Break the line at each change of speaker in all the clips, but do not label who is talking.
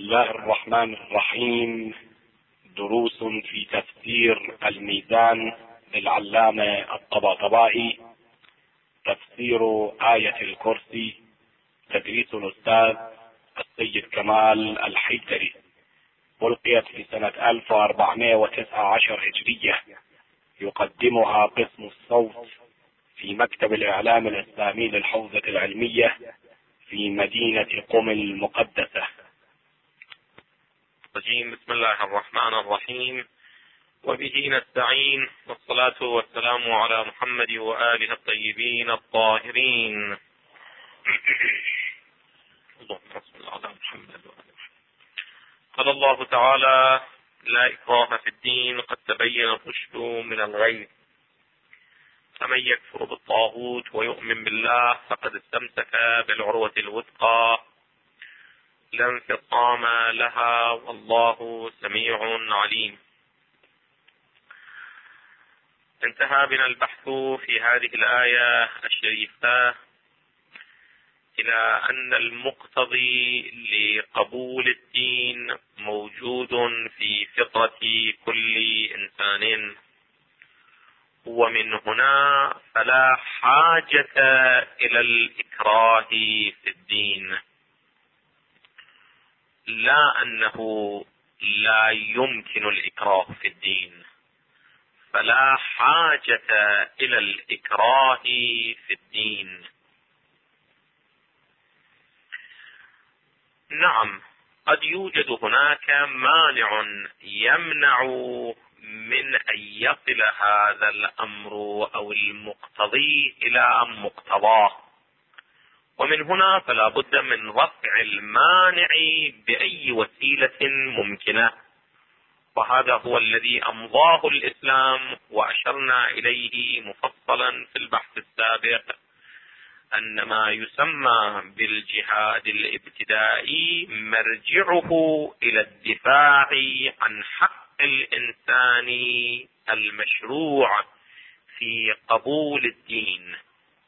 الله الرحمن الرحيم. دروس في تفسير الميزان للعلامة الطباطبائي. تفسير آية الكرسي. تدريس الأستاذ السيد كمال الحيدري. ألقيت في سنة 1419 هجرية. يقدمها قسم الصوت في مكتب الإعلام الإسلامي للحوزة العلمية في مدينة قم المقدسة.
بسم الله الرحمن الرحيم، وبه نستعين، والصلاة والسلام على محمد وآله الطيبين الطاهرين. اللهم صل على محمد وآله. قال الله تعالى: لا إكراه في الدين، قد تبين الرشد من الغي، فمن يكفر بالطاغوت ويؤمن بالله فقد استمسك بالعروة الوثقى لا انفصام لها، والله سميع عليم. انتهى بنا البحث في هذه الآية الشريفة إلى أن المقتضي لقبول الدين موجود في فطرة كل إنسان، ومن هنا فلا حاجة إلى الإكراه في الدين، لا أنه لا يمكن الإكراه في الدين، فلا حاجة إلى الإكراه في الدين. نعم، قد يوجد هناك مانع يمنع من أن يصل هذا الأمر أو المقتضي إلى مقتضاه، ومن هنا فلا بد من رفع المانع بأي وسيلة ممكنة، وهذا هو الذي أمضاه الإسلام وأشرنا إليه مفصلا في البحث السابق، أن ما يسمى بالجهاد الابتدائي مرجعه إلى الدفاع عن حق الإنسان المشروع في قبول الدين.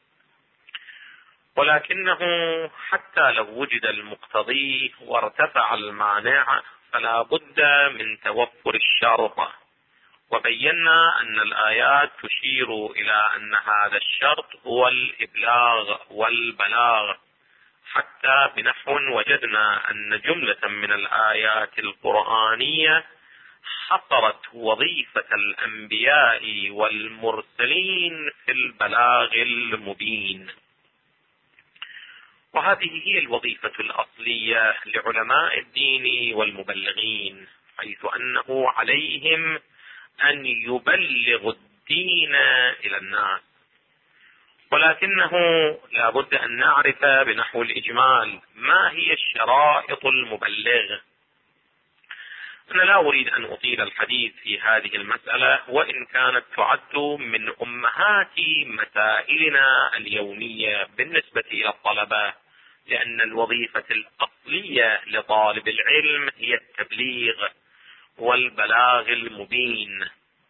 ولكنه حتى لو وجد المقتضي وارتفع المانع فلا بد من توفر الشرط، وبينا أن الآيات تشير إلى أن هذا الشرط هو الإبلاغ والبلاغ، حتى بنحو وجدنا أن جملة من الآيات القرآنية حصرت وظيفة الأنبياء والمرسلين في البلاغ المبين، وهذه هي الوظيفة الأصلية لعلماء الدين والمبلغين، حيث أنه عليهم أن يبلغوا الدين إلى الناس. ولكنه لا بد أن نعرف بنحو الإجمال ما هي الشرائط المبلغ. أنا لا أريد أن أطيل الحديث في هذه المسألة، وإن كانت تعد من أمهات مسائلنا اليومية بالنسبة إلى الطلبة، لأن الوظيفة الأصلية لطالب العلم هي التبليغ والبلاغ المبين.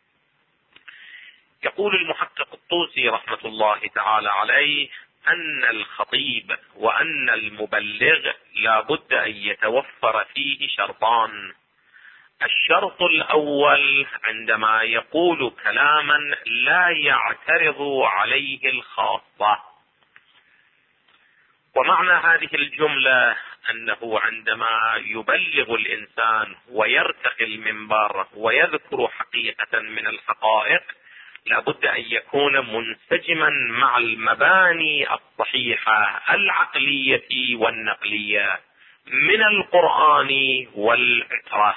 يقول المحقق الطوسي رحمة الله تعالى عليه أن الخطيب وأن المبلغ لا بد أن يتوفر فيه شرطان. الشرط الأول عندما يقول كلاما لا يعترض عليه الخاصة، ومعنى هذه الجملة أنه عندما يبلغ الإنسان ويرتقي المنبر ويذكر حقيقة من الحقائق لا بد أن يكون منسجما مع المباني الصحيحة العقلية والنقلية من القرآن والعترة.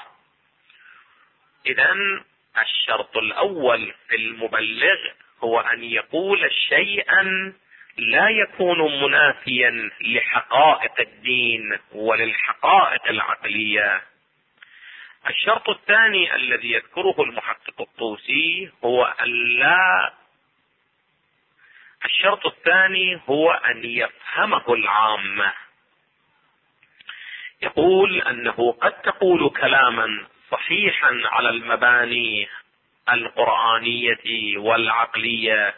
إذن الشرط الأول في المبلغ هو أن يقول شيئا لا يكون منافيا لحقائق الدين وللحقائق العقلية. الشرط الثاني الذي يذكره المحقق الطوسي هو أن يفهمه العامة. يقول أنه قد تقول كلاما صحيحا على المباني القرآنية والعقلية،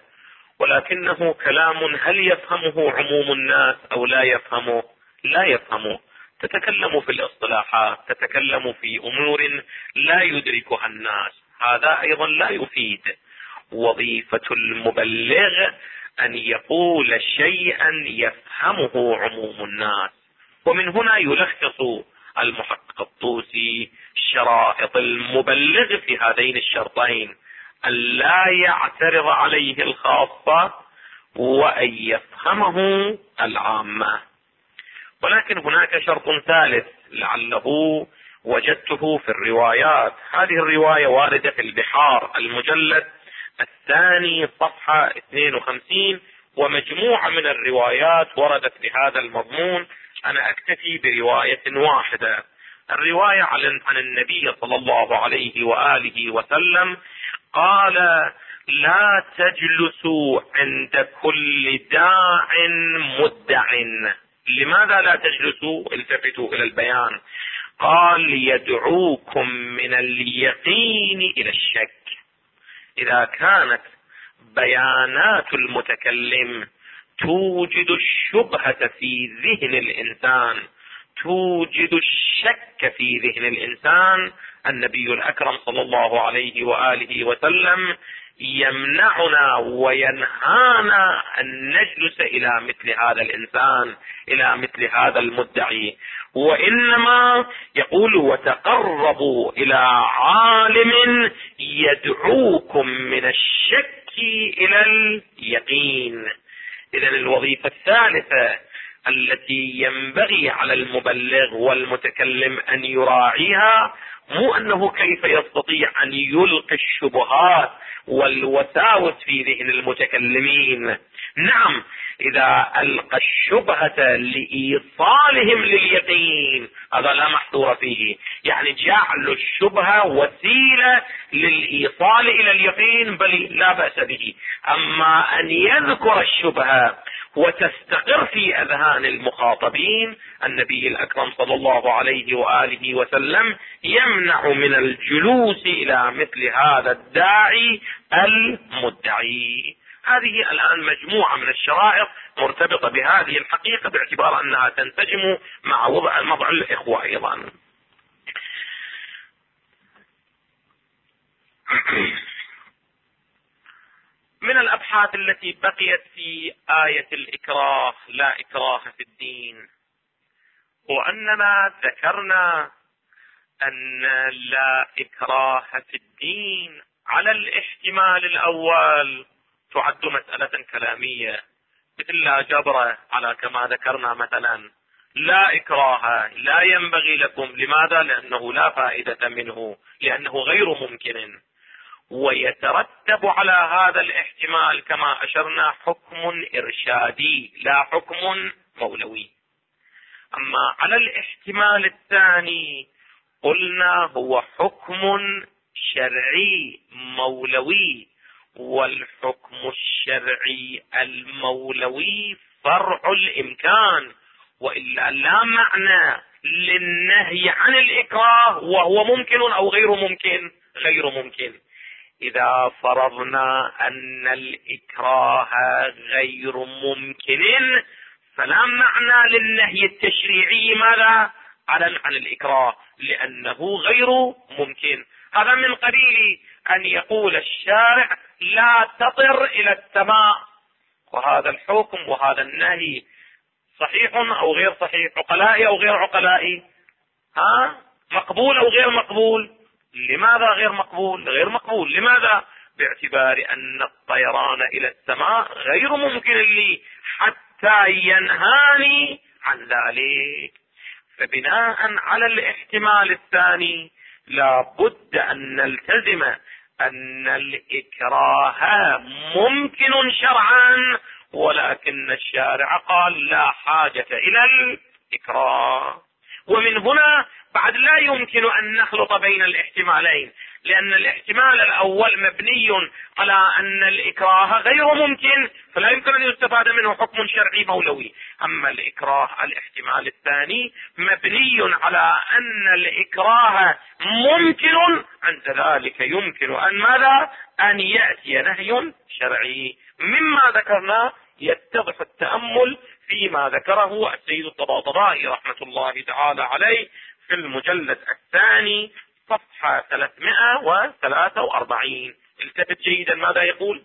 ولكنه كلام هل يفهمه عموم الناس أو لا يفهمه؟ لا يفهمه. تتكلم في الاصطلاحات، تتكلم في امور لا يدركها الناس، هذا ايضا لا يفيد. وظيفة المبلغ ان يقول شيئا يفهمه عموم الناس. ومن هنا يلخص المحقق الطوسي شرائط المبلغ في هذين الشرطين: أن لا يعترض عليه الخاصة، وأن يفهمه العامة. ولكن هناك شرط ثالث لعله وجدته في الروايات. هذه الرواية واردة في البحار المجلد الثاني صفحة 52، ومجموعة من الروايات وردت بهذا المضمون. أنا أكتفي برواية واحدة. الرواية عن النبي صلى الله عليه وآله وسلم قال: لا تجلسوا عند كل داع مدع. لماذا لا تجلسوا؟ التفتوا إلى البيان. قال: يدعوكم من اليقين إلى الشك. إذا كانت بيانات المتكلم توجد الشبهة في ذهن الإنسان، توجد الشك في ذهن الإنسان، النبي الأكرم صلى الله عليه وآله وسلم يمنعنا وينهانا أن نجلس إلى مثل هذا الإنسان، إلى مثل هذا المدعي. وإنما يقول: وتقربوا إلى عالم يدعوكم من الشك إلى اليقين. إذن الوظيفة الثالثة التي ينبغي على المبلغ والمتكلم أن يراعيها مو أنه كيف يستطيع أن يلقي الشبهات والوساوس في ذهن المتكلمين. نعم، إذا ألقى الشبهة لإيصالهم لليقين هذا لا محذور فيه، يعني جعل الشبهة وسيلة للإيصال إلى اليقين بل لا بأس به. أما أن يذكر الشبهة وتستقر في أذهان المخاطبين، النبي الأكرم صلى الله عليه وآله وسلم يمنع من الجلوس إلى مثل هذا الداعي المدعي. هذه الآن مجموعة من الشرائط مرتبطة بهذه الحقيقة، باعتبار أنها تنسجم مع وضع الإخوة أيضا. من الأبحاث التي بقيت في آية الإكراه، لا إكراه في الدين، وأننا ذكرنا أن لا إكراه في الدين على الاحتمال الأول تعد مسألة كلامية، مثل لا جبر على كما ذكرنا مثلا. لا إكراه لا ينبغي لكم، لماذا؟ لأنه لا فائدة منه، لأنه غير ممكن. ويترتب على هذا الاحتمال كما أشرنا حكم إرشادي لا حكم مولوي. أما على الاحتمال الثاني قلنا هو حكم شرعي مولوي، والحكم الشرعي المولوي فرع الإمكان، وإلا لا معنى للنهي عن الإكراه وهو ممكن أو غير ممكن. غير ممكن. إذا فرضنا أن الإكراه غير ممكن فلا معنى للنهي التشريعي ماذا؟ عن الإكراه، لأنه غير ممكن. هذا من قبيل أن يقول الشارع لا تطر إلى السماء، وهذا الحكم وهذا النهي صحيح أو غير صحيح، عقلائي أو غير عقلائي، مقبول أو غير مقبول. لماذا غير مقبول؟ غير مقبول لماذا؟ باعتبار أن الطيران إلى السماء غير ممكن لي حتى ينهاني عن ذلك. فبناء على الاحتمال الثاني لا بد أن نلتزم أن الإكراه ممكن شرعا، ولكن الشارع قال لا حاجة إلى الإكراه. ومن هنا بعد لا يمكن أن نخلط بين الاحتمالين، لأن الاحتمال الأول مبني على أن الإكراه غير ممكن، فلا يمكن أن يستفاد منه حكم شرعي مولوي. أما الإكراه الاحتمال الثاني مبني على أن الإكراه ممكن، عند ذلك يمكن أن ماذا؟ أن يأتي نهي شرعي. مما ذكرنا يتضح التأمل فيما ذكره السيد الطباطبائي رحمة الله تعالى عليه في المجلد الثاني صفحة 343. التفت جيدا ماذا يقول.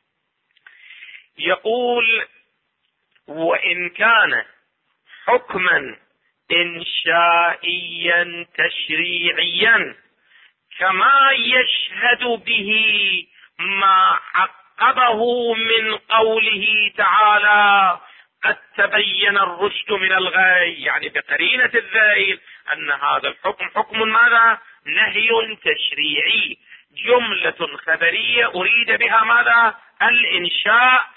يقول: وإن كان حكما إنشائيا تشريعيا كما يشهد به ما عقبه من قوله تعالى: قد تبين الرشد من الغي، يعني بقرينة الذيل أن هذا الحكم حكم ماذا؟ نهي تشريعي، جملة خبرية أريد بها ماذا؟ الإنشاء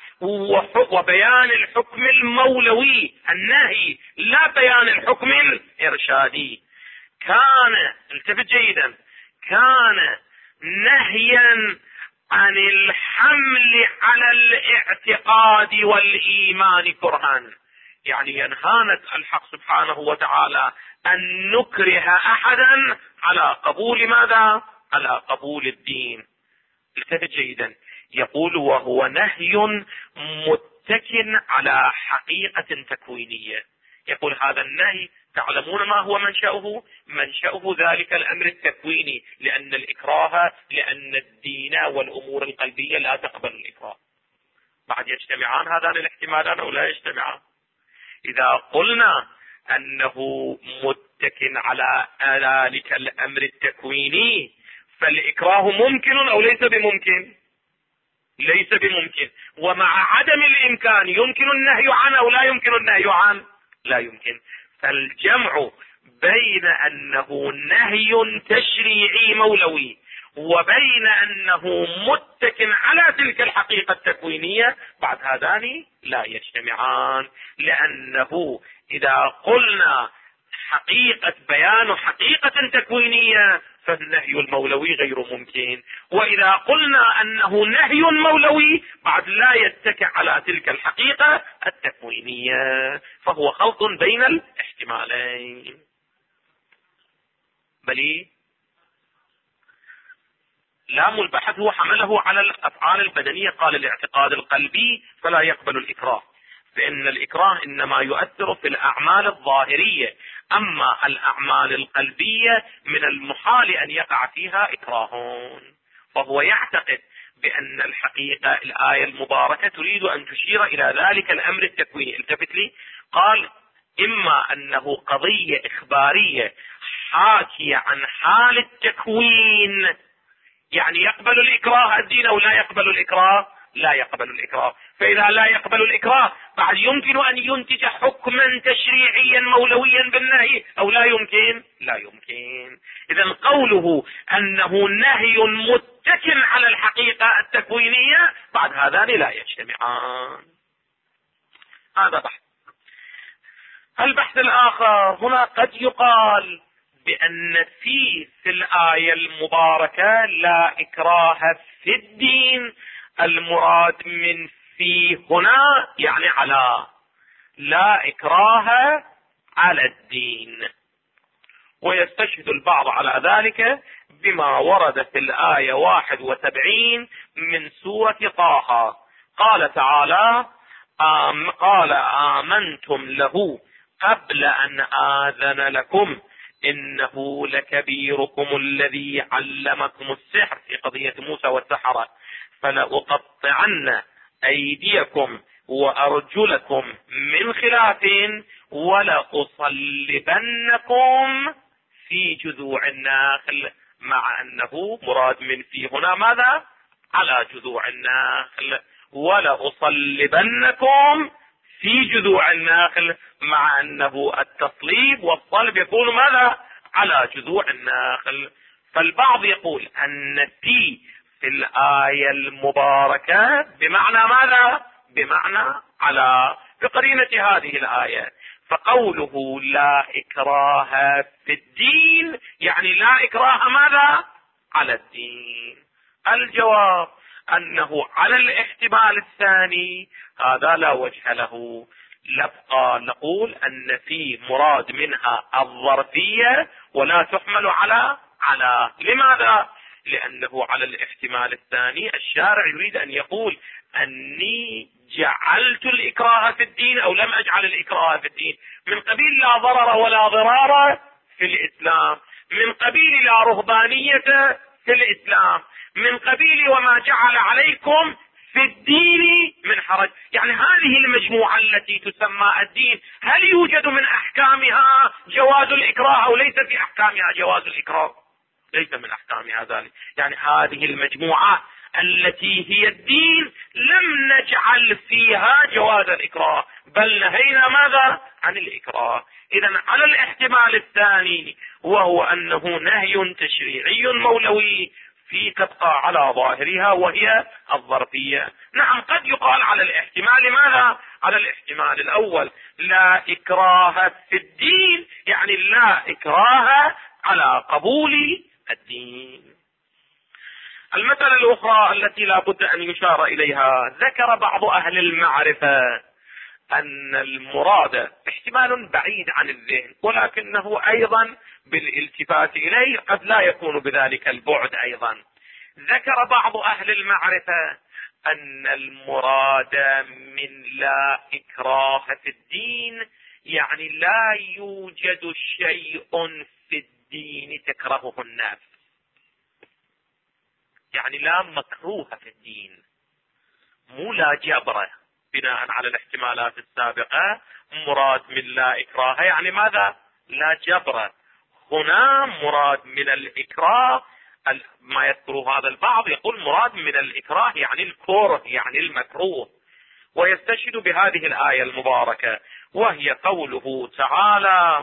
وبيان الحكم المولوي النهي، لا بيان الحكم الإرشادي. كان، التفت جيدا، كان نهيا عن الحمل على الاعتقاد والإيمان كرها، يعني ينهانا الحق سبحانه وتعالى أن نكره أحدا على قبول ماذا؟ على قبول الدين. التفت جيدا، يقول: وهو نهي متكن على حقيقة تكوينية. يقول هذا النهي تعلمون ما هو منشأه؟ منشأه ذلك الأمر التكويني، لأن الإكراه، لأن الدين والأمور القلبية لا تقبل الإكراه. بعد يجتمعان هذان الاحتمالان أو لا يجتمعان؟ إذا قلنا أنه متكن على ذلك الأمر التكويني فالإكراه ممكن أو ليس بممكن؟ ليس بممكن. ومع عدم الإمكان يمكن النهي عنه أو لا يمكن النهي عنه؟ لا يمكن. فالجمع بين أنه نهي تشريعي مولوي وبين أنه متكن على تلك الحقيقة التكوينية بعد هذان لا يجتمعان، لأنه إذا قلنا حقيقة بيان حقيقة تكوينية فالنهي المولوي غير ممكن، وإذا قلنا أنه نهي مولوي بعد لا يتكئ على تلك الحقيقة التكوينية، فهو خلط بين الاحتمالين. بل لام البحث هو حمله على الأفعال البدنية، قال الاعتقاد القلبي فلا يقبل الإكراه، فإن الإكراه إنما يؤثر في الأعمال الظاهرية، أما الأعمال القلبية من المحال أن يقع فيها إكراه. فهو يعتقد بأن الحقيقة الآية المباركة تريد أن تشير إلى ذلك الأمر التكويني. التفت لي، قال: إما أنه قضية إخبارية حاكية عن حال التكوين، يعني يقبل الإكراه الدين أو لا يقبل الإكراه؟ لا يقبل الإكراه. فإذا لا يقبل الإكراه بعد يمكن أن ينتج حكما تشريعيا مولويا بالنهي أو لا يمكن؟ لا يمكن. إذا قوله أنه نهي متكن على الحقيقة التكوينية بعد هذان لا يجتمعان. هذا بحث. البحث الآخر هنا قد يقال بأن في الآية المباركة لا إكراه في الدين، المراد من في هنا يعني على، لا إكراه على الدين. ويستشهد البعض على ذلك بما ورد في الآية 71 من سورة طه، قال تعالى: قال آمنتم له قبل أن آذن لكم إنه لكبيركم الذي علمكم السحر، في قضية موسى والسحرة، فلأقطعن أيديكم وأرجلكم من خلاف ولأصلبنكم في جذوع النخل، مع أنه مراد من في هنا ماذا؟ على جذوع النخل. ولأصلبنكم في جذوع النخل، مع أنه التصليب والصلب يكون ماذا؟ على جذوع النخل. فالبعض يقول أن في الآية المباركة بمعنى ماذا؟ بمعنى على، بقرينة هذه الآية. فقوله لا إكراه في الدين يعني لا إكراه ماذا؟ على الدين. الجواب أنه على الاحتمال الثاني هذا لا وجه له، نبقى نقول أن في مراد منها الظرفية ولا تحمل على. لماذا؟ لأنه على الاحتمال الثاني الشارع يريد أن يقول أني جعلت الإكراه في الدين أو لم أجعل الإكراه في الدين، من قبيل لا ضرر ولا ضرار في الإسلام، من قبيل لا رهبانية في الإسلام، من قبيل وما جعل عليكم في الدين من حرج. يعني هذه المجموعة التي تسمى الدين، هل يوجد من أحكامها جواز الإكراه أو ليس في أحكامها جواز الإكراه؟ ليس من أحكامها ذلك. يعني هذه المجموعة التي هي الدين لم نجعل فيها جواز الإكراه، بل نهينا ماذا؟ عن الإكراه. إذن على الاحتمال الثاني، وهو أنه نهي تشريعي مولوي، في تبقى على ظاهرها وهي الظرفية. نعم، قد يقال على الاحتمال ماذا؟ على الاحتمال الأول، لا إكراه في الدين، يعني لا إكراه على قبول الدين. المسألة الأخرى التي لا بد أن يشار إليها، ذكر بعض أهل المعرفة أن المراد احتمال بعيد عن الذهن، ولكنه أيضا بالالتفات إليه قد لا يكون بذلك البعد أيضا. ذكر بعض أهل المعرفة أن المراد من لا إكراه في الدين يعني لا يوجد شيء في الدين تكرهه النفس، يعني لا مكروه في الدين، مو لا جبره. بناء على الاحتمالات السابقة، مراد من لا إكراه يعني ماذا؟ لا جبره. هنا مراد من الإكراه ما يذكره هذا البعض، يقول مراد من الإكراه يعني الكره، يعني المكروه، ويستشهد بهذه الآية المباركة، وهي قوله تعالى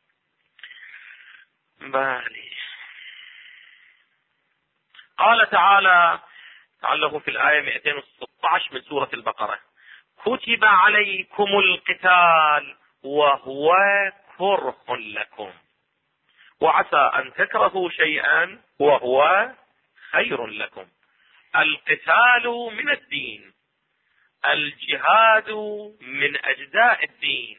قال تعالى لعله في الآية 216 من سورة البقرة: كتب عليكم القتال وهو كره لكم وعسى أن تكرهوا شيئا وهو خير لكم. القتال من الدين، الجهاد من أجزاء الدين،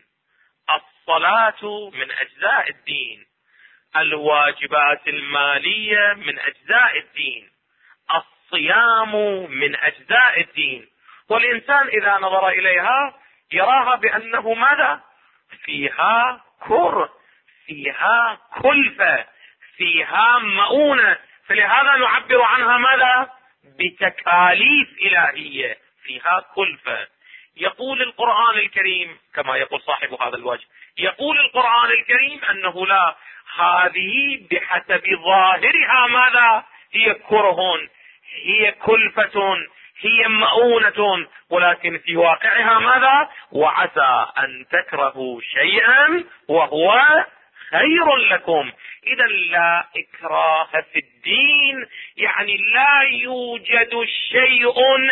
الصلاة من أجزاء الدين، الواجبات المالية من أجزاء الدين، الصيام من أجزاء الدين. والإنسان إذا نظر إليها يراها بأنه ماذا؟ فيها كره، فيها كلفة، فيها مؤونة، فلهذا نعبر عنها ماذا؟ بتكاليف إلهية، فيها كلفة. يقول القرآن الكريم كما يقول صاحب هذا الوجه، يقول القرآن الكريم أنه لا، هذه بحسب ظاهرها ماذا؟ هي كره، هي كلفة، هي مؤونة، ولكن في واقعها ماذا؟ وعسى أن تكرهوا شيئا وهو خير لكم. إذا لا إكراه في الدين يعني لا يوجد شيء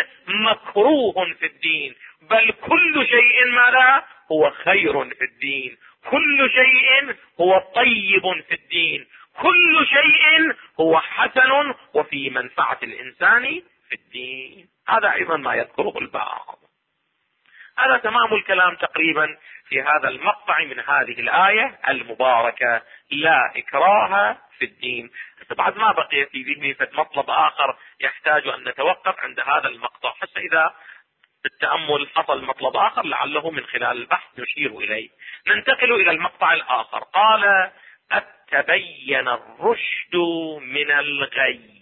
مكروه في الدين، بل كل شيء ماذا؟ هو خير في الدين، كل شيء هو طيب في الدين، كل شيء هو حسن وفي منفعة الإنسان في الدين. هذا أيضا ما يذكره البعض. هذا تمام الكلام تقريبا في هذا المقطع من هذه الآية المباركة، لا إكراه في الدين. بعد ما بقي في ذهني مطلب آخر يحتاج أن نتوقف عند هذا المقطع، حتى إذا التأمل حصل مطلب آخر لعله من خلال البحث نشير إليه. ننتقل إلى المقطع الآخر. قال: أتبين الرشد من الغي.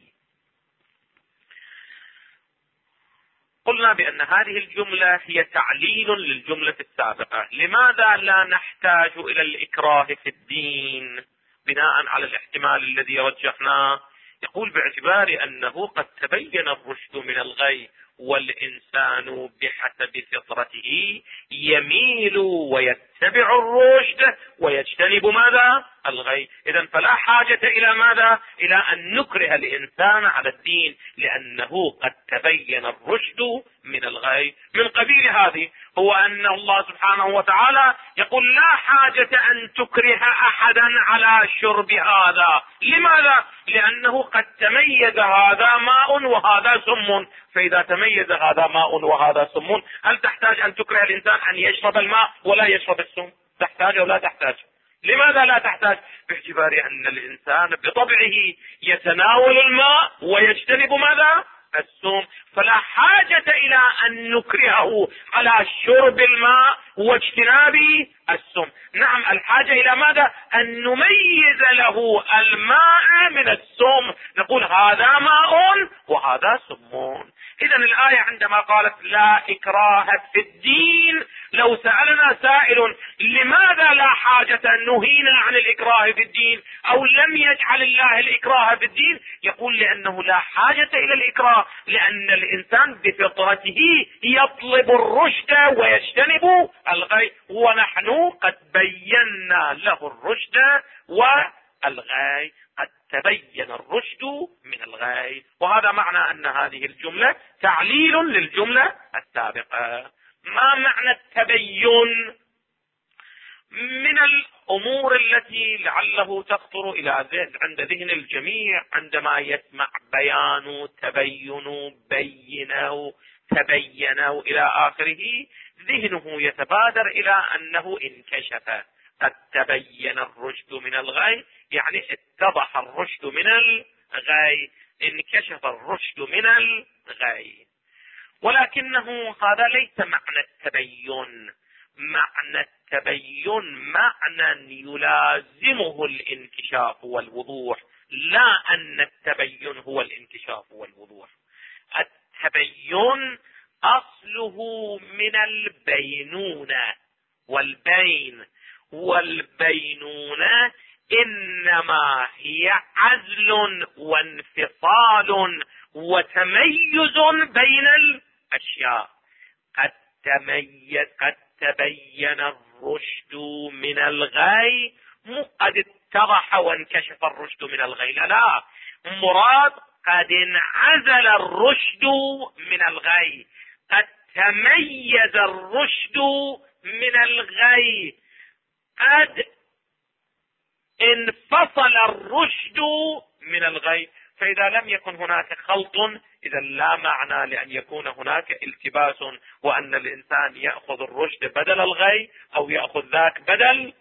قلنا بأن هذه الجملة هي تعليل للجملة السابقة. لماذا لا نحتاج إلى الإكراه في الدين؟ بناء على الاحتمال الذي رجحناه، يقول باعتبار أنه قد تبين الرشد من الغي، والإنسان بحسب فطرته يميل ويتبع الرشد ويجتنب ماذا؟ الغي. إذن فلا حاجة إلى ماذا؟ إلى أن نكره الإنسان على الدين، لأنه قد تبين الرشد من الغي. من قبيل هذه هو أن الله سبحانه وتعالى يقول: لا حاجة أن تكره أحدا على شرب هذا. لماذا؟ لأنه قد تميز هذا ماء وهذا سم، فإذا تميز هذا ماء وهذا سم، هل تحتاج أن تكره الإنسان أن يشرب الماء ولا يشرب السم؟ تحتاج أو لا تحتاج؟ لماذا لا تحتاج؟ باعتبار أن الإنسان بطبعه يتناول الماء ويجتنب ماذا؟ السم، فلا حاجة إلى أن نكرهه على شرب الماء واجتناب السم. نعم، الحاجة إلى ماذا؟ أن نميز له الماء من السم، نقول هذا ماء وهذا سم. إذا الآية عندما قالت لا إكراه في الدين، لو سألنا سائل لماذا لا حاجة نهينا عن الإكراه في الدين أو لم يجعل الله الإكراه في الدين، يقول لأنه لا حاجة إلى الإكراه، لأن الإنسان بفطرته يطلب الرشد ويجتنب الغي، ونحن قد بينا له الرشد والغي، قد تبين الرشد من الغي. وهذا معنى أن هذه الجملة تعليل للجملة السابقة. ما معنى التبين؟ من الأمور التي لعله تخطر إلى عند ذهن الجميع عندما يسمع بيان، تبين، بينوا، تبينوا إلى آخره، ذهنه يتبادر إلى أنه انكشف. قد تبين الرشد من الغي يعني اتضح الرشد من الغي، انكشف الرشد من الغي. ولكنه هذا ليس معنى التبين. معنى التبين معنى يلازمه الانكشاف والوضوح، لا أن التبين هو الانكشاف والوضوح. التبين أصله من البينونة، والبينونة إنما هي عزل وانفصال وتميز بين الأشياء. قد تبين الرشد من الغي، مو قد اتضح وانكشف الرشد من الغي، لا، مراد قد انعزل الرشد من الغي، قد تميز الرشد من الغي، قد انفصل الرشد من الغي. فإذا لم يكن هناك خلط، إذا لا معنى لأن يكون هناك التباس، وأن الإنسان يأخذ الرشد بدل الغي أو يأخذ ذاك بدل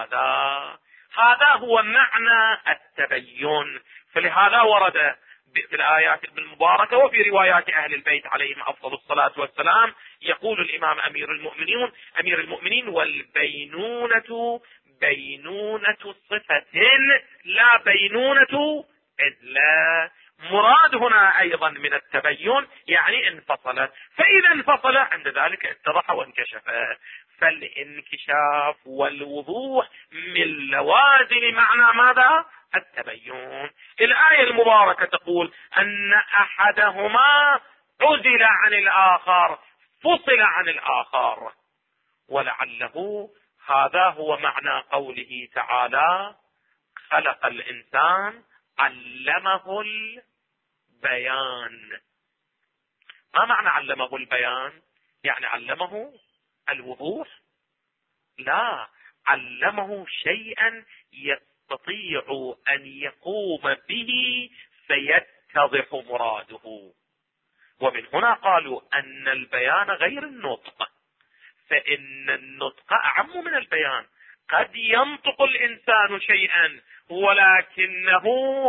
هذا هو معنى التبين. فلهذا ورد في الآيات المباركة وفي روايات أهل البيت عليهم أفضل الصلاة والسلام، يقول الإمام أمير المؤمنين والبينونة بينونة صفة لا بينونة إلا. مراد هنا أيضا من التبين يعني انفصل، فإذا انفصل عند ذلك اتضح وانكشف. فالانكشاف والوضوح من لوازم معنى ماذا؟ التبين. الآية المباركة تقول أن أحدهما عزل عن الآخر، فصل عن الآخر، ولعله هذا هو معنى قوله تعالى خلق الإنسان علمه البيان. ما معنى علمه البيان؟ يعني علمه الوضوح؟ لا، علمه شيئا يستطيع أن يقوم به فيتضح مراده. ومن هنا قالوا أن البيان غير النطق، فإن النطق أعم من البيان. قد ينطق الإنسان شيئا ولكنه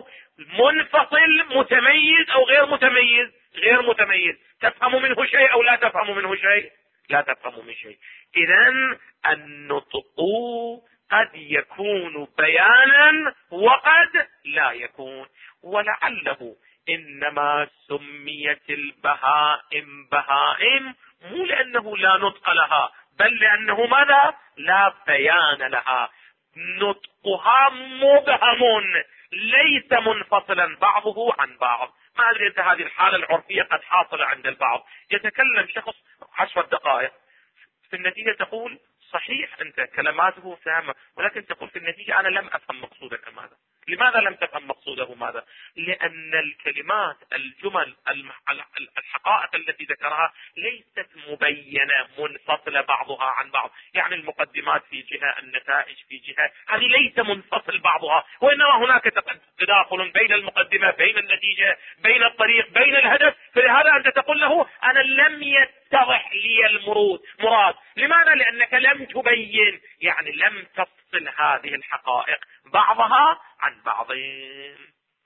منفصل، متميز أو غير متميز؟ غير متميز. تفهم منه شيء أو لا تفهم منه شيء؟ لا تفهم من شيء. إذن النطق قد يكون بيانا وقد لا يكون. ولعله إنما سميت البهائم بهائم مو لأنه لا نطق لها، بل لأنه ماذا؟ لا بيان لها. نطقها مبهم ليس منفصلا بعضه عن بعض. ما أدري أنت هذه الحالة العرفية قد حاصلة عند البعض، يتكلم شخص 10 دقائق، في النتيجة تقول صحيح أنت كلماته فهمة، ولكن تقول في النتيجة أنا لم أفهم مقصودك ماذا. لماذا لم تفهم مقصوده ماذا؟ لأن الكلمات، الجمل، الحقائق التي ذكرها ليست مبينة منفصلة بعضها عن بعض. يعني المقدمات في جهة، النتائج في جهة، هذه ليس منفصل بعضها، وإنما هناك تداخل بين المقدمة، بين النتيجة، بين الطريق، بين الهدف. فلهذا أنت تقول له أنا لم يتضح لي مراد. لماذا؟ لأنك لم تبين، يعني لم تفصل هذه الحقائق بعضها عن بعض.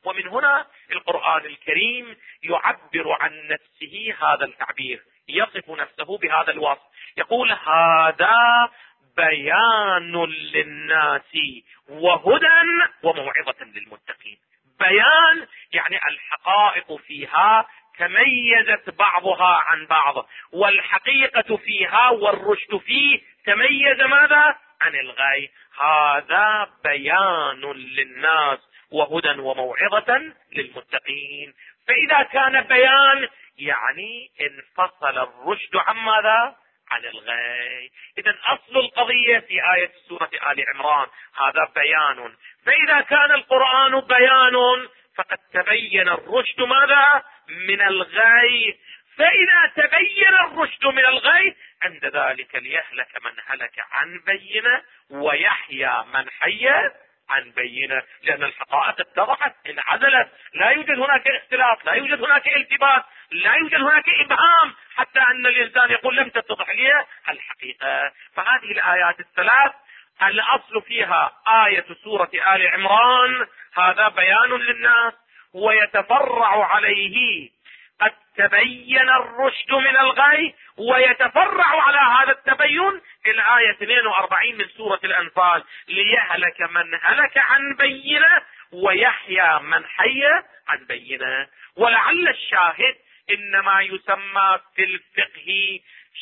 ومن هنا القرآن الكريم يعبر عن نفسه هذا التعبير، يصف نفسه بهذا الوصف، يقول هذا بيان للناس وهدى وموعظة للمتقين. بيان يعني الحقائق فيها تميزت بعضها عن بعض، والحقيقة فيها والرشد فيه تميز ماذا؟ عن الغي. هذا بيان للناس وهدى وموعظة للمتقين. فإذا كان بيان يعني انفصل الرشد عن ماذا؟ عن الغي. إذن أصل القضية في آية سورة آل عمران هذا بيان. فإذا كان القرآن بيان فقد تبين الرشد ماذا؟ من الغي. فإذا تبين الرشد من الغي عند ذلك ليهلك من هلك عن بينة ويحيى من حي عن بينة، لأن الحقائق اتضحت انعزلت، لا يوجد هناك اختلاف، لا يوجد هناك التباس، لا يوجد هناك إبهام حتى أن الإنسان يقول لم تتضح لي الحقيقة. فهذه الآيات الثلاث الأصل فيها آية سورة آل عمران هذا بيان للناس، ويتفرع عليه قد تبين الرشد من الغي، ويتفرع على هذا التبين الآية 42 من سورة الأنفال ليهلك من هلك عن بينة ويحيى من حي عن بينة. ولعل الشاهد إنما يسمى في الفقه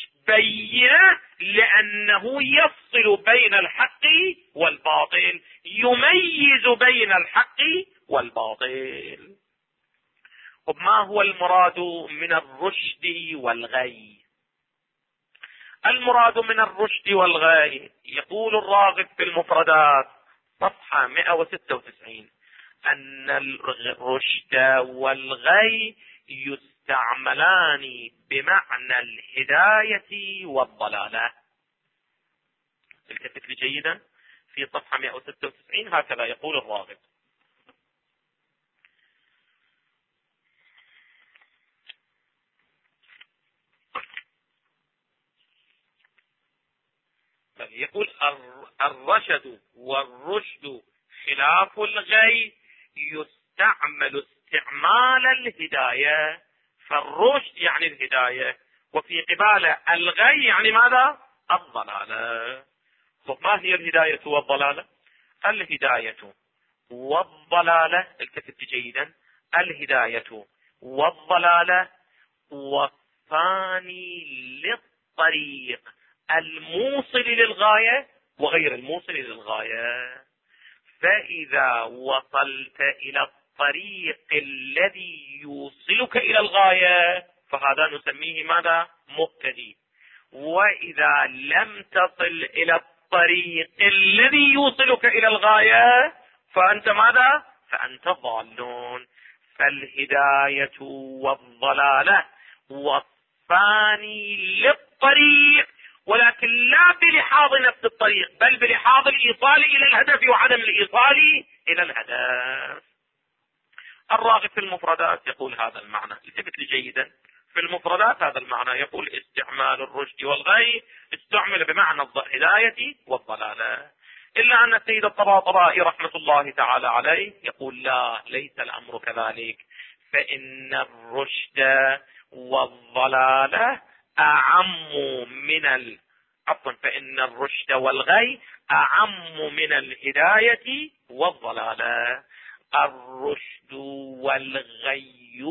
بينة لأنه يفصل بين الحق والباطل، يميز بين الحق والباطل. وما هو المراد من الرشد والغي؟ المراد من الرشد والغي يقول الراغب في المفردات صفحة 196 أن الرشد والغي يستعملان بمعنى الهداية والضلالة. التفت لي جيدا في صفحة 196 هكذا يقول الراغب: يقول الرشد والرشد خلاف الغي يستعمل استعمال الهداية. فالرشد يعني الهداية، وفي قباله الغي يعني ماذا؟ الضلالة. وما هي الهداية والضلالة؟ الهداية والضلالة، التفت جيدا، الهداية والضلالة والثاني للطريق الموصل للغاية وغير الموصل للغاية. فإذا وصلت إلى الطريق الذي يوصلك إلى الغاية فهذا نسميه ماذا؟ مهتدي. وإذا لم تصل إلى الطريق الذي يوصلك إلى الغاية فأنت ماذا؟ فأنت ضالون. فالهداية والضلالة والثاني للطريق، ولكن لا بلحاظ نفس الطريق بل بلحاظ الإيصال إلى الهدف وعدم الإيصال إلى الهدف. الراغب في المفردات يقول هذا المعنى، التفت لي جيدا، في المفردات هذا المعنى يقول استعمال الرشد والغي استعمل بمعنى الهداية والضلالة. إلا أن السيد الطباطبائي رحمة الله تعالى عليه يقول لا، ليس الأمر كذلك، فإن الرشد والضلالة أعم من فإن الرشد والغي أعم من الهداية والضلالة. الرشد والغي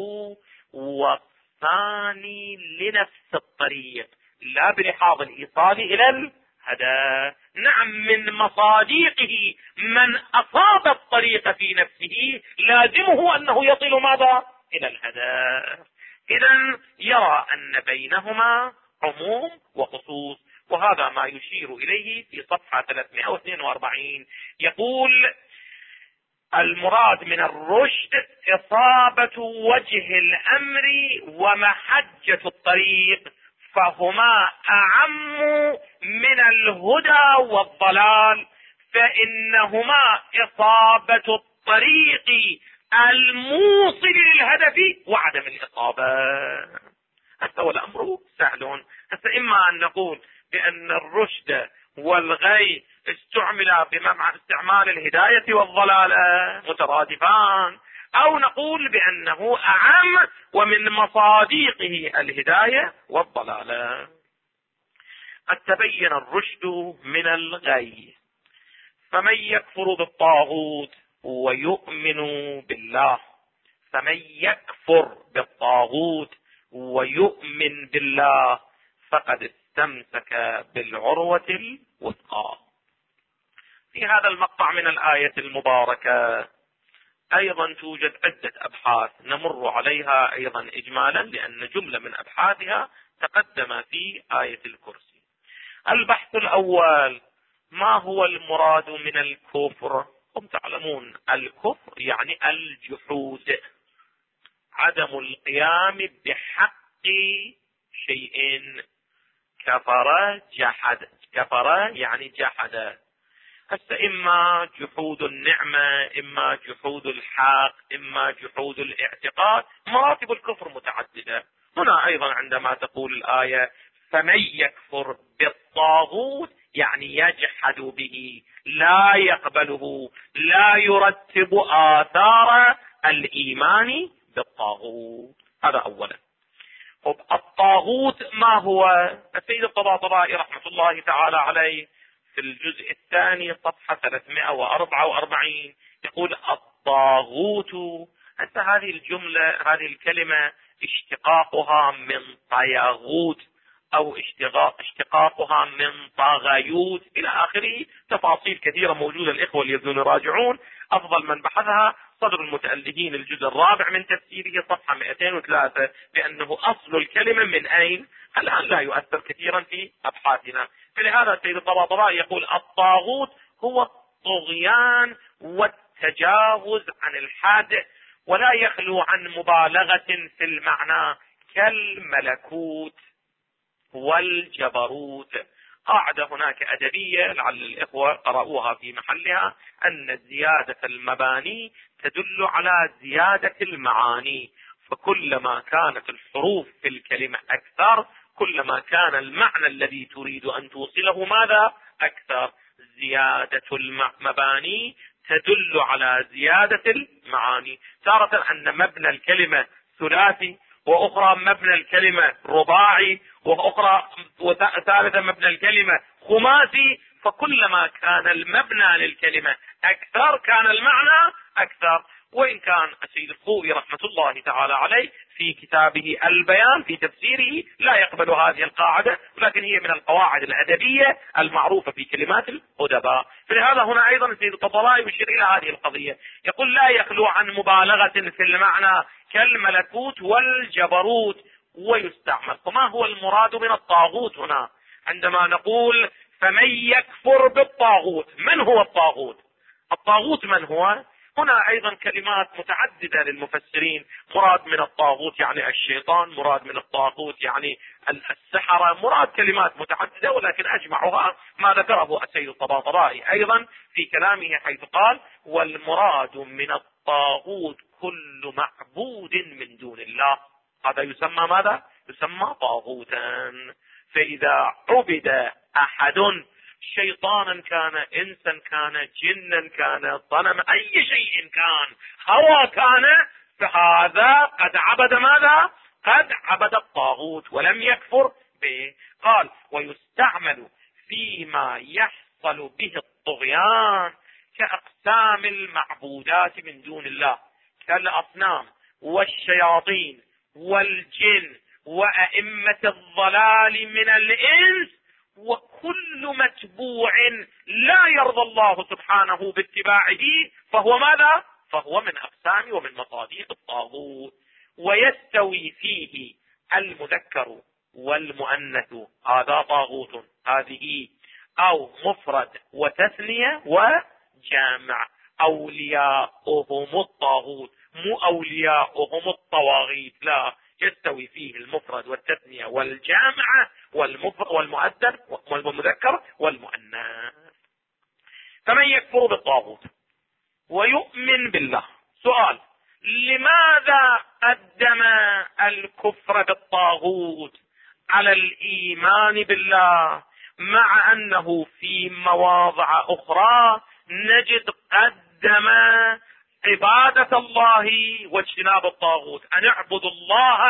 والثاني لنفس الطريق لا بلحاظ الإيصال إلى الهدى. نعم، من مصادقه من أصاب الطريق في نفسه لازمه أنه يصل ماذا؟ إلى الهدى. إذن يرى أن بينهما عموم وخصوص، وهذا ما يشير إليه في صفحة 342. يقول المراد من الرشد إصابة وجه الأمر ومحجة الطريق، فهما أعم من الهدى والضلال، فإنهما إصابة الطريق الموصل للهدف وعدم الإصابة. هذا هو الأمر سهل. إما أن نقول بأن الرشد والغي استعمل بمعنى استعمال الهداية والضلالة مترادفان، أو نقول بأنه أعم ومن مصادقه الهداية والضلالة. قد تبين الرشد من الغي، فمن يكفر بالطاغوت ويؤمن بالله، فمن يكفر بالطاغوت ويؤمن بالله فقد استمسك بالعروة الوثقى. في هذا المقطع من الآية المباركة أيضا توجد عدة أبحاث نمر عليها أيضا إجمالا، لأن جملة من أبحاثها تقدم في آية الكرسي. البحث الأول: ما هو المراد من الكفر؟ هم تعلمون الكفر يعني الجحود، عدم القيام بحق شيء. كفر جحد، كفر يعني جحد. هسه إما جحود النعمة، إما جحود الحق، إما جحود الاعتقاد. مراتب الكفر متعددة. هنا أيضا عندما تقول الآية فمن يكفر بالطاغوت يعني يجحد به، لا يقبله، لا يرتب آثار الإيمان بالطاغوت. هذا أولا. الطاغوت ما هو؟ السيد الطباطبائي رحمة الله تعالى عليه في الجزء الثاني صفحة 344 يقول الطاغوت. حتى هذه الجملة، هذه الكلمة اشتقاقها من طياغوت أو اشتقاقها من طاغيوت إلى آخره. تفاصيل كثيرة موجودة، الإخوة اللي يبدون يراجعون. أفضل من بحثها صدر المتألهين الجزء الرابع من تفسيره صفحة 203، بأنه أصل الكلمة من أين الآن لا يؤثر كثيرا في أبحاثنا. فلهذا السيد الطباطبائي يقول الطاغوت هو الطغيان والتجاوز عن الحد، ولا يخلو عن مبالغة في المعنى كالملكوت والجبروت. قاعدة هناك أدبية لعل الإخوة قرأوها في محلها، أن زيادة المباني تدل على زيادة المعاني، فكلما كانت الحروف في الكلمة أكثر كلما كان المعنى الذي تريد أن توصله ماذا؟ أكثر. زيادة المباني تدل على زيادة المعاني. تارة أن مبنى الكلمة ثلاثي، وأخرى مبنى الكلمة رباعي، وأخرى وثالثا مبنى الكلمة خماسي. فكلما كان المبنى للكلمة أكثر كان المعنى أكثر. وإن كان السيد الخوئي رحمة الله تعالى عليه في كتابه البيان في تفسيره لا يقبل هذه القاعدة، ولكن هي من القواعد الأدبية المعروفة في كلمات الأدباء. فلهذا هنا أيضا السيد الطبراني يشير إلى هذه القضية، يقول لا يخلو عن مبالغة في المعنى كالملكوت والجبروت ويستعمل. فما هو المراد من الطاغوت هنا عندما نقول فمن يكفر بالطاغوت؟ من هو الطاغوت؟ الطاغوت من هو؟ هنا أيضا كلمات متعددة للمفسرين. مراد من الطاغوت يعني الشيطان، مراد من الطاغوت يعني السحرة، مراد كلمات متعددة، ولكن أجمعها ما ذكره السيد الطباطبائي أيضا في كلامه حيث قال والمراد من الطاغوت كل معبود من دون الله. هذا يسمى ماذا؟ يسمى طاغوتا. فإذا عبد أحد شيطانا كان، انسا كان، جنا كان، صنم، اي شيء كان، هوى كان، فهذا قد عبد ماذا؟ قد عبد الطاغوت ولم يكفر به. قال ويستعمل فيما يحصل به الطغيان كأقسام المعبودات من دون الله، كالأصنام والشياطين والجن وأئمة الضلال من الإنس، وكل متبوع لا يرضى الله سبحانه باتباعه فهو ماذا؟ فهو من أقسام ومن مصادق الطاغوت. ويستوي فيه المذكر والمؤنث، هذا طاغوت، هذه أو مفرد وتثنية وجامع. أولياؤهم الطاغوت، مو أولياؤهم الطواغيت، لا، يستوي فيه المفرد والتثنية والجامعة والمذكر والمؤنث. فمن يكفر بالطاغوت ويؤمن بالله. سؤال: لماذا قدم الكفر بالطاغوت على الإيمان بالله، مع أنه في مواضع أخرى نجد قدم عبادة الله واجتناب الطاغوت، أن اعبدوا الله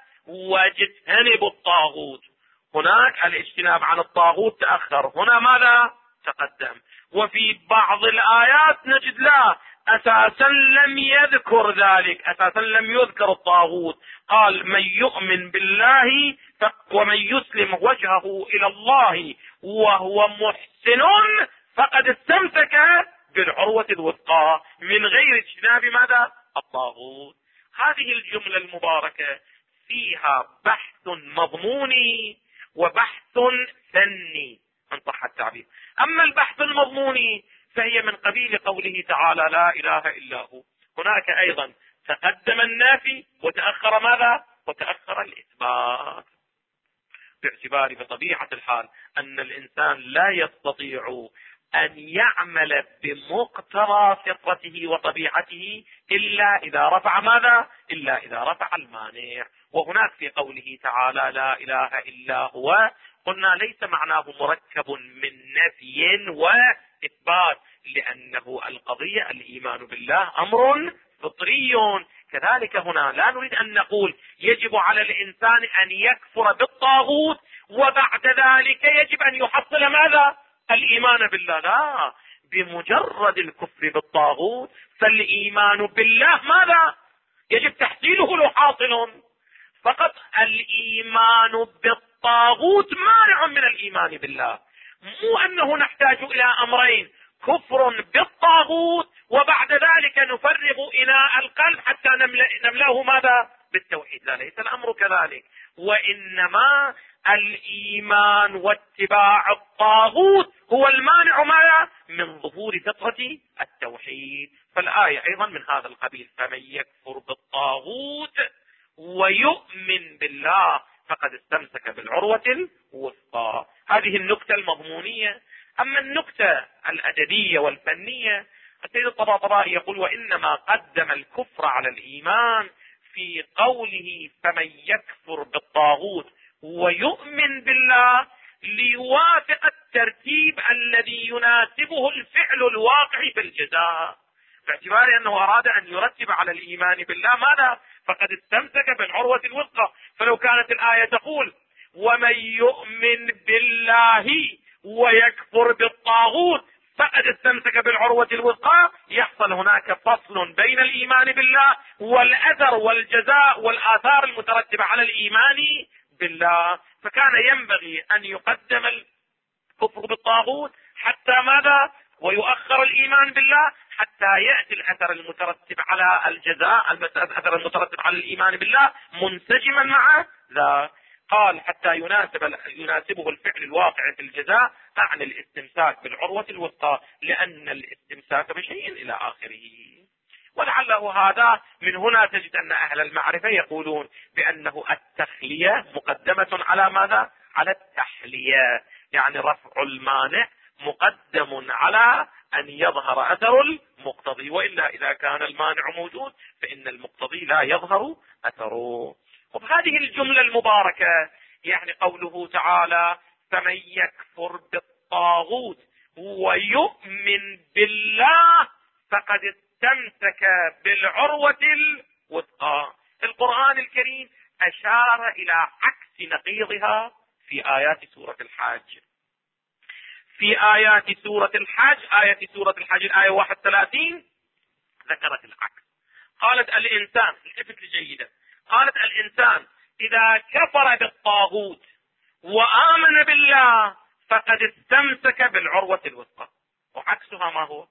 واجتنبوا الطاغوت. هناك الاجتناب عن الطاغوت تأخر، هنا ماذا تقدم. وفي بعض الآيات نجد لا، أساسا لم يذكر ذلك، أساسا لم يذكر الطاغوت. قال من يؤمن بالله ومن يسلم وجهه إلى الله وهو محسن فقد استمسك بالعروة الوثقى من غير اجتناب ماذا الطاغوت. هذه الجملة المباركة فيها بحث مضموني وبحث فني ان صح التعبير. اما البحث المضموني فهي من قبيل قوله تعالى لا اله الا هو. هناك ايضا تقدم النافي وتأخر ماذا؟ وتأخر الاثبات، باعتبار بطبيعة الحال ان الانسان لا يستطيع ان يعمل بمقتضى فطرته وطبيعته الا اذا رفع ماذا؟ الا اذا رفع المانع. وهناك في قوله تعالى لا اله الا هو قلنا ليس معناه مركب من نفي واثبات، لانه القضية الايمان بالله امر فطري. كذلك هنا لا نريد ان نقول يجب على الانسان ان يكفر بالطاغوت وبعد ذلك يجب ان يحصل ماذا؟ الايمان بالله. لا، بمجرد الكفر بالطاغوت فالايمان بالله ماذا؟ يجب تحصيله لو حاصل. فقط الايمان بالطاغوت مانع من الايمان بالله، مو انه نحتاج الى امرين، كفر بالطاغوت وبعد ذلك نفرغ اناء القلب حتى نملاه ماذا؟ بالتوحيد. لا، ليس الامر كذلك، وانما الايمان واتباع الطاغوت هو المانع ماذا؟ من ظهور فطرة التوحيد. فالآية ايضا من هذا القبيل، فمن يكفر بالطاغوت ويؤمن بالله فقد استمسك بالعروة الوثقى. هذه النكتة المضمونية. اما النكتة الادبية والفنية، السيد الطباطبائي يقول وانما قدم الكفر على الايمان في قوله فمن يكفر بالطاغوت ويؤمن بالله ليوافق الترتيب الذي يناسبه الفعل الواقع في الجزاء، باعتبار انه اراد ان يرتب على الايمان بالله ماذا؟ فقد استمسك بالعروة الوثقى. فلو كانت الآية تقول ومن يؤمن بالله ويكفر بالطاغوت فقد استمسك بالعروة الوثقى، يحصل هناك فصل بين الإيمان بالله والأثر والجزاء والآثار المترتبة على الإيمان بالله. فكان ينبغي أن يقدم الكفر بالطاغوت حتى ماذا؟ ويؤخر الإيمان بالله حتى يأتي الأثر المترتب على الجزاء، الأثر المترتب على الإيمان بالله منسجما مع ذا. قال حتى يناسبه الفعل الواقع في الجزاء عن الاستمساك بالعروة الوثقى، لأن الاستمساك بشيء إلى آخره. ولعله هذا من هنا تجد أن أهل المعرفة يقولون بأنه التخلية مقدمة على ماذا؟ على التحلية، يعني رفع المانع مقدم على أن يظهر أثر المقتضي، وإلا إذا كان المانع موجود فإن المقتضي لا يظهر أثره. وبهذه الجملة المباركة يعني قوله تعالى فمن يكفر بالطاغوت ويؤمن بالله فقد استمسك بالعروة الوثقى. القرآن الكريم أشار إلى عكس نقيضها في آيات سورة الحج. في آيات سورة الحج، آية سورة الحج الآية 31 ذكرت العكس. قالت الإنسان، التفت جيدا، قالت الإنسان إذا كفر بالطاغوت وآمن بالله فقد استمسك بالعروة الوثقى. وعكسها ما هو؟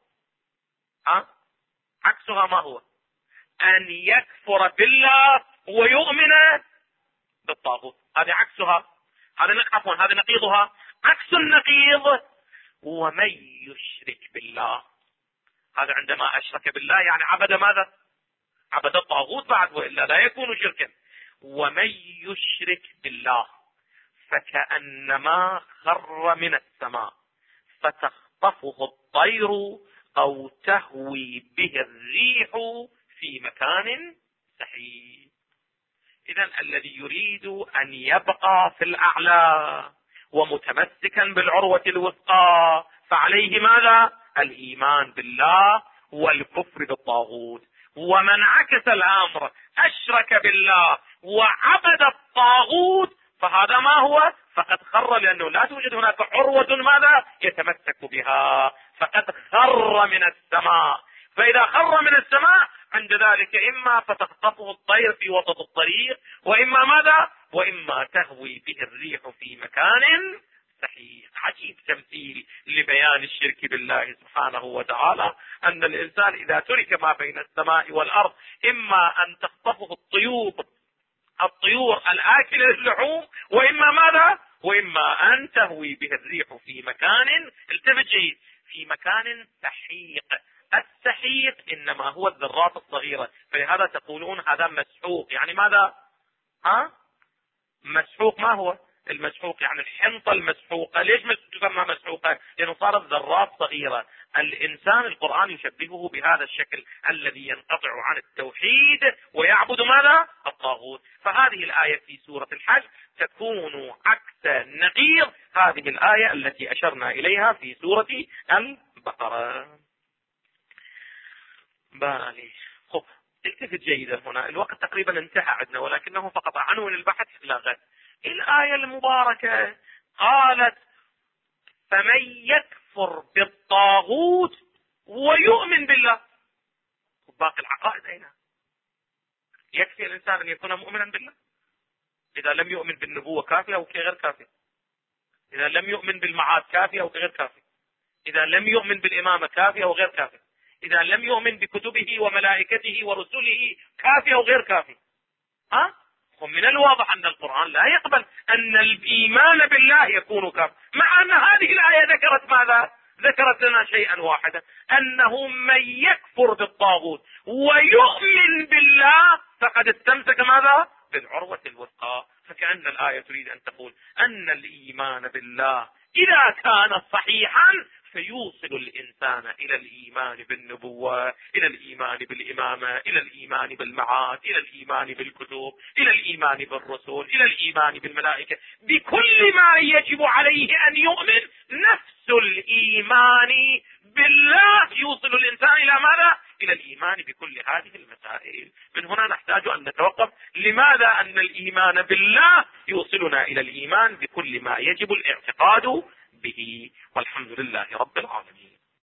عكسها ما هو؟ أن يكفر بالله ويؤمن بالطاغوت. هذه عكسها، هذا نقيضها. عكس النقيض ومن يشرك بالله، هذا عندما أشرك بالله يعني عبد ماذا؟ عبد الطاغوت بعد، وإلا لا يكون شركا. ومن يشرك بالله فكأنما خر من السماء فتخطفه الطير أو تهوي به الريح في مكان سحيق. إذن الذي يريد أن يبقى في الأعلى ومتمسكا بالعروة الوثقى فعليه ماذا؟ الإيمان بالله والكفر بالطاغوت. ومن عكس الامر اشرك بالله وعبد الطاغوت فهذا ما هو؟ فقد خر، لانه لا توجد هناك عروة ماذا يتمسك بها، فقد خر من السماء. فاذا خر من السماء عند ذلك اما فتخطفه الطير في وسط الطريق، واما ماذا؟ واما تهوي به الريح في مكان سحيق. عجيب تمثيل لبيان الشرك بالله سبحانه وتعالى، ان الانسان اذا ترك ما بين السماء والارض اما ان تخطفه الطيور الآكلة للحوم، واما ماذا؟ واما ان تهوي به الريح في مكان، التفت جيد، في مكان سحيق. السحيق انما هو الذرات الصغيرة، فلهذا تقولون هذا مسحوق. يعني ماذا؟ مسحوق. ما هو المسحوق؟ يعني الحنطة المسحوقة. ليش تسمى مسحوقة؟ لأنه صارت ذرات صغيرة. الإنسان القرآن يشبهه بهذا الشكل الذي ينقطع عن التوحيد ويعبد ماذا؟ الطاغوت. فهذه الآية في سورة الحج تكون عكس نقيض هذه الآية التي أشرنا إليها في سورة البقرة. بالي خب، التفت جيدا هنا، الوقت تقريبا انتهى عندنا، ولكنه فقط عنوان البحث إلى غد. الآية المباركة قالت: فمن يكفر بالطاغوت ويؤمن بالله. باقي العقائد أين؟ يكفي الإنسان أن يكون مؤمنا بالله. إذا لم يؤمن بالنبوة كافية أو غير كافية، إذا لم يؤمن بالمعاد كافية أو غير كافية، إذا لم يؤمن بالإمامة كافية أو غير كافية، إذا لم يؤمن بكتبه وملائكته ورسله كافية أو غير كافية. ومن الواضح أن القرآن لا يقبل أن الإيمان بالله يكون كافر، مع أن هذه الآية ذكرت ماذا؟ ذكرت لنا شيئا واحدا، أنه من يكفر بالطاغوت ويؤمن بالله فقد استمسك ماذا؟ بالعروة الوثقى. فكأن الآية تريد أن تقول أن الإيمان بالله إذا كان صحيحا فيوصل الإنسان إلى الإيمان بالنبوة، إلى الإيمان بالإمامة، إلى الإيمان بالمعاد، إلى الإيمان بالكتب، إلى الإيمان بالرسل، إلى الإيمان بالملائكة، بكل ما يجب عليه أن يؤمن. نفس الإيمان بالله يوصل الإنسان إلى ماذا؟ إلى الإيمان بكل هذه المسائل. من هنا نحتاج أن نتوقف لماذا أن الإيمان بالله يوصلنا إلى الإيمان بكل ما يجب الاعتقاد به. والحمد لله رب العالمين.